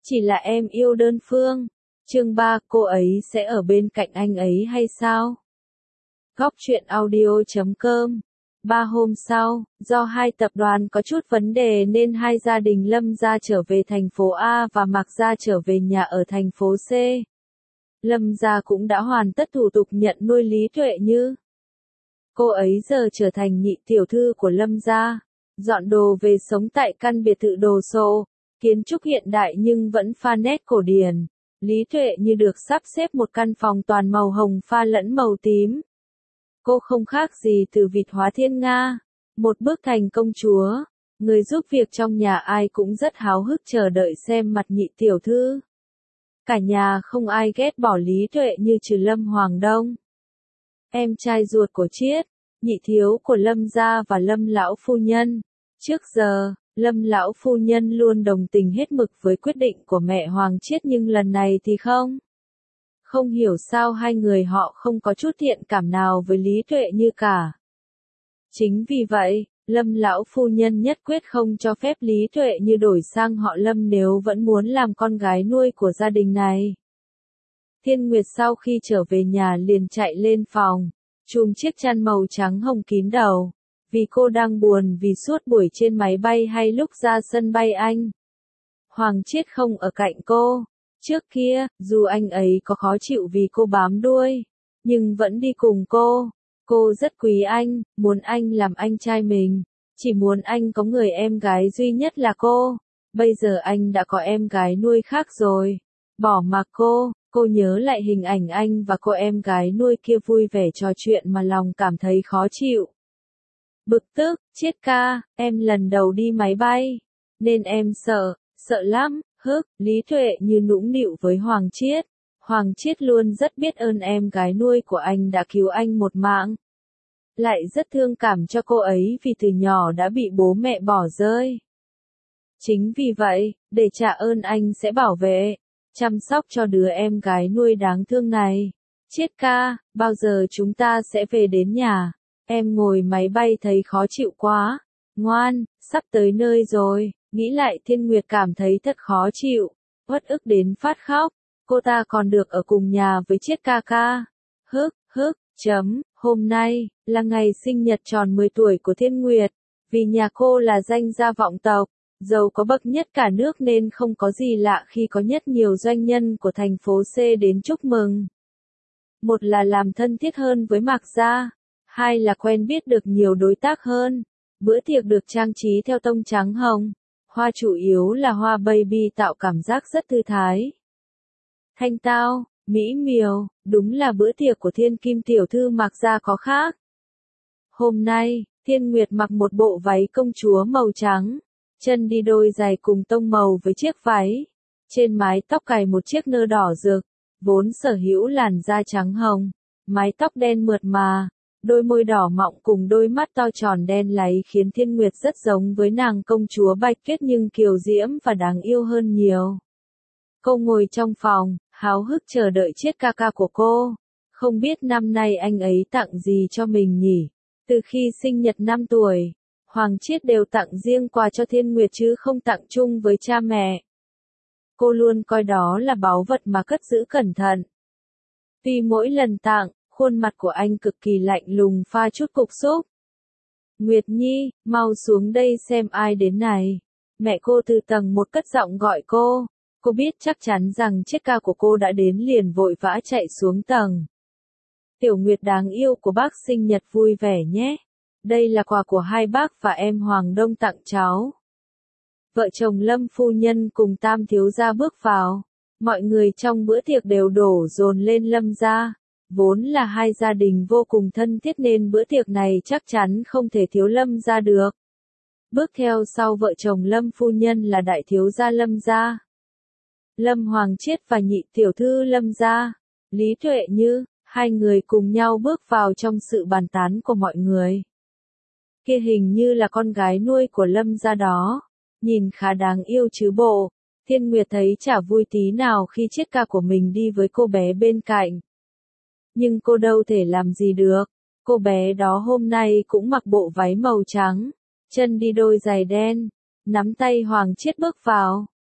Chỉ là em yêu đơn phương. Chương 3, cô ấy sẽ ở bên cạnh anh ấy hay sao? Góc truyện audio.com. 3 hôm sau, do hai tập đoàn có chút vấn đề nên hai gia đình Lâm gia trở về thành phố A và Mạc gia trở về nhà ở thành phố C. Lâm gia cũng đã hoàn tất thủ tục nhận nuôi Lý Tuệ Như. Cô ấy giờ trở thành nhị tiểu thư của Lâm gia, dọn đồ về sống tại căn biệt thự đồ sộ, kiến trúc hiện đại nhưng vẫn pha nét cổ điển. Lý Tuệ Như được sắp xếp một căn phòng toàn màu hồng pha lẫn màu tím. Cô không khác gì từ vịt hóa thiên nga, một bước thành công chúa. Người giúp việc trong nhà ai cũng rất háo hức chờ đợi xem mặt nhị tiểu thư. Cả nhà không ai ghét bỏ Lý Tuệ Như trừ Lâm Hoàng Đông, em trai ruột của Chiết, nhị thiếu của Lâm gia và Lâm lão phu nhân. Trước giờ, Lâm lão phu nhân luôn đồng tình hết mực với quyết định của mẹ Hoàng Chiết nhưng lần này thì không. Không hiểu sao hai người họ không có chút thiện cảm nào với Lý Tuệ Như cả. Chính vì vậy, Lâm lão phu nhân nhất quyết không cho phép Lý Tuệ Như đổi sang họ Lâm nếu vẫn muốn làm con gái nuôi của gia đình này. Thiên Nguyệt sau khi trở về nhà liền chạy lên phòng, chùm chiếc chăn màu trắng hồng kín đầu, vì cô đang buồn vì suốt buổi trên máy bay hay lúc ra sân bay anh. Hoàng Chiết không ở cạnh cô. Trước kia, dù anh ấy có khó chịu vì cô bám đuôi, nhưng vẫn đi cùng cô. Cô rất quý anh, muốn anh làm anh trai mình, chỉ muốn anh có người em gái duy nhất là cô. Bây giờ anh đã có em gái nuôi khác rồi. Bỏ mặc cô nhớ lại hình ảnh anh và cô em gái nuôi kia vui vẻ trò chuyện mà lòng cảm thấy khó chịu. Bực tức, Chiết ca, em lần đầu đi máy bay, nên em sợ lắm. Lý Tuệ Như nũng nịu với Hoàng Chiết. Hoàng Chiết luôn rất biết ơn em gái nuôi của anh đã cứu anh một mạng. Lại rất thương cảm cho cô ấy vì từ nhỏ đã bị bố mẹ bỏ rơi. Chính vì vậy, để trả ơn anh sẽ bảo vệ, chăm sóc cho đứa em gái nuôi đáng thương này. Chiết ca, bao giờ chúng ta sẽ về đến nhà? Em ngồi máy bay thấy khó chịu quá. Ngoan, sắp tới nơi rồi. Nghĩ lại Thiên Nguyệt cảm thấy thật khó chịu, uất ức đến phát khóc. Cô ta còn được ở cùng nhà với Chiết ca ca. Hôm nay là ngày sinh nhật tròn 10 tuổi của Thiên Nguyệt. Vì nhà cô là danh gia vọng tộc, giàu có bậc nhất cả nước nên không có gì lạ khi có rất nhiều doanh nhân của thành phố C đến chúc mừng. Một là làm thân thiết hơn với Mạc gia, hai là quen biết được nhiều đối tác hơn. Bữa tiệc được trang trí theo tông trắng hồng. Hoa chủ yếu là hoa baby tạo cảm giác rất thư thái. Thanh tao, mỹ miều, đúng là bữa tiệc của thiên kim tiểu thư Mạc gia có khác. Hôm nay, Thiên Nguyệt mặc một bộ váy công chúa màu trắng, chân đi đôi giày cùng tông màu với chiếc váy. Trên mái tóc cài một chiếc nơ đỏ rực, vốn sở hữu làn da trắng hồng, mái tóc đen mượt mà. Đôi môi đỏ mọng cùng đôi mắt to tròn đen láy khiến Thiên Nguyệt rất giống với nàng công chúa Bạch Tuyết nhưng kiều diễm và đáng yêu hơn nhiều. Cô ngồi trong phòng, háo hức chờ đợi Chiết ca ca của cô. Không biết năm nay anh ấy tặng gì cho mình nhỉ? Từ khi sinh nhật 5 tuổi, Hoàng Chiết đều tặng riêng quà cho Thiên Nguyệt chứ không tặng chung với cha mẹ. Cô luôn coi đó là báu vật mà cất giữ cẩn thận. Vì mỗi lần tặng, khuôn mặt của anh cực kỳ lạnh lùng pha chút cục xúc. Nguyệt Nhi, mau xuống đây xem ai đến này. Mẹ cô từ tầng 1 cất giọng gọi cô. Cô biết chắc chắn rằng chiếc ca của cô đã đến liền vội vã chạy xuống tầng. Tiểu Nguyệt đáng yêu của bác sinh nhật vui vẻ nhé. Đây là quà của hai bác và em Hoàng Đông tặng cháu. Vợ chồng Lâm phu nhân cùng Tam thiếu gia bước vào. Mọi người trong bữa tiệc đều đổ dồn lên Lâm gia. Vốn là hai gia đình vô cùng thân thiết nên bữa tiệc này chắc chắn không thể thiếu Lâm gia được. Bước theo sau vợ chồng Lâm phu nhân là đại thiếu gia Lâm gia, Lâm Hoàng Chiết và nhị tiểu thư Lâm gia, Lý Tuệ Như. Hai người cùng nhau bước vào trong sự bàn tán của mọi người. Kia hình như là con gái nuôi của Lâm gia đó, nhìn khá đáng yêu chứ bộ. Thiên Nguyệt thấy chả vui tí nào khi Chiết ca của mình đi với cô bé bên cạnh. Nhưng cô đâu thể làm gì được, cô bé đó hôm nay cũng mặc bộ váy màu trắng, chân đi đôi giày đen, nắm tay Hoàng Chiết bước vào.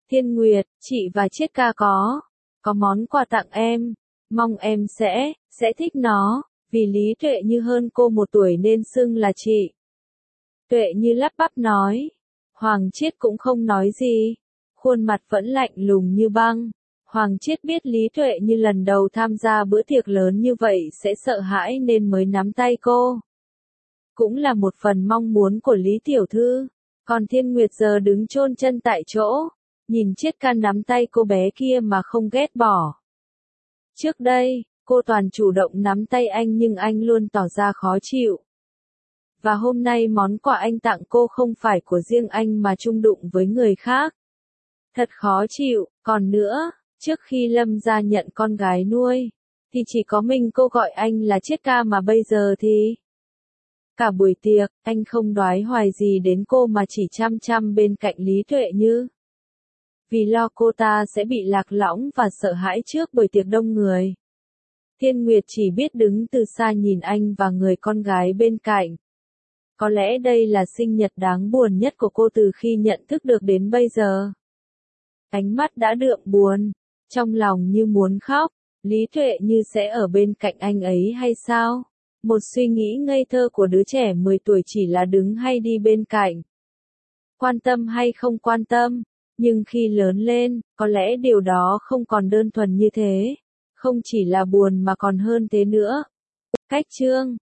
Thiên Nguyệt, chị và Chiết ca có món quà tặng em, mong em sẽ thích nó, vì Lý Tuệ Như hơn cô 1 tuổi nên xưng là chị. Tuệ Như lắp bắp nói. Hoàng Chiết cũng không nói gì, khuôn mặt vẫn lạnh lùng như băng. Hoàng Chiết biết Lý Tuệ Như lần đầu tham gia bữa tiệc lớn như vậy sẽ sợ hãi nên mới nắm tay cô. Cũng là một phần mong muốn của Lý Tiểu Thư. Còn Thiên Nguyệt giờ đứng chôn chân tại chỗ, nhìn Chiết ca nắm tay cô bé kia mà không ghét bỏ. Trước đây, cô toàn chủ động nắm tay anh nhưng anh luôn tỏ ra khó chịu. Và hôm nay món quà anh tặng cô không phải của riêng anh mà chung đụng với người khác. Thật khó chịu, còn nữa, trước khi Lâm gia nhận con gái nuôi, thì chỉ có mình cô gọi anh là Chiết ca mà bây giờ thì... Cả buổi tiệc, anh không đoái hoài gì đến cô mà chỉ chăm chăm bên cạnh Lý Tuệ Như. Vì lo cô ta sẽ bị lạc lõng và sợ hãi trước buổi tiệc đông người. Thiên Nguyệt chỉ biết đứng từ xa nhìn anh và người con gái bên cạnh. Có lẽ đây là sinh nhật đáng buồn nhất của cô từ khi nhận thức được đến bây giờ. Ánh mắt đã đượm buồn, trong lòng như muốn khóc, Lý Tuệ Như sẽ ở bên cạnh anh ấy hay sao? Một suy nghĩ ngây thơ của đứa trẻ 10 tuổi chỉ là đứng hay đi bên cạnh. Quan tâm hay không quan tâm, nhưng khi lớn lên, có lẽ điều đó không còn đơn thuần như thế. Không chỉ là buồn mà còn hơn thế nữa. Cách chương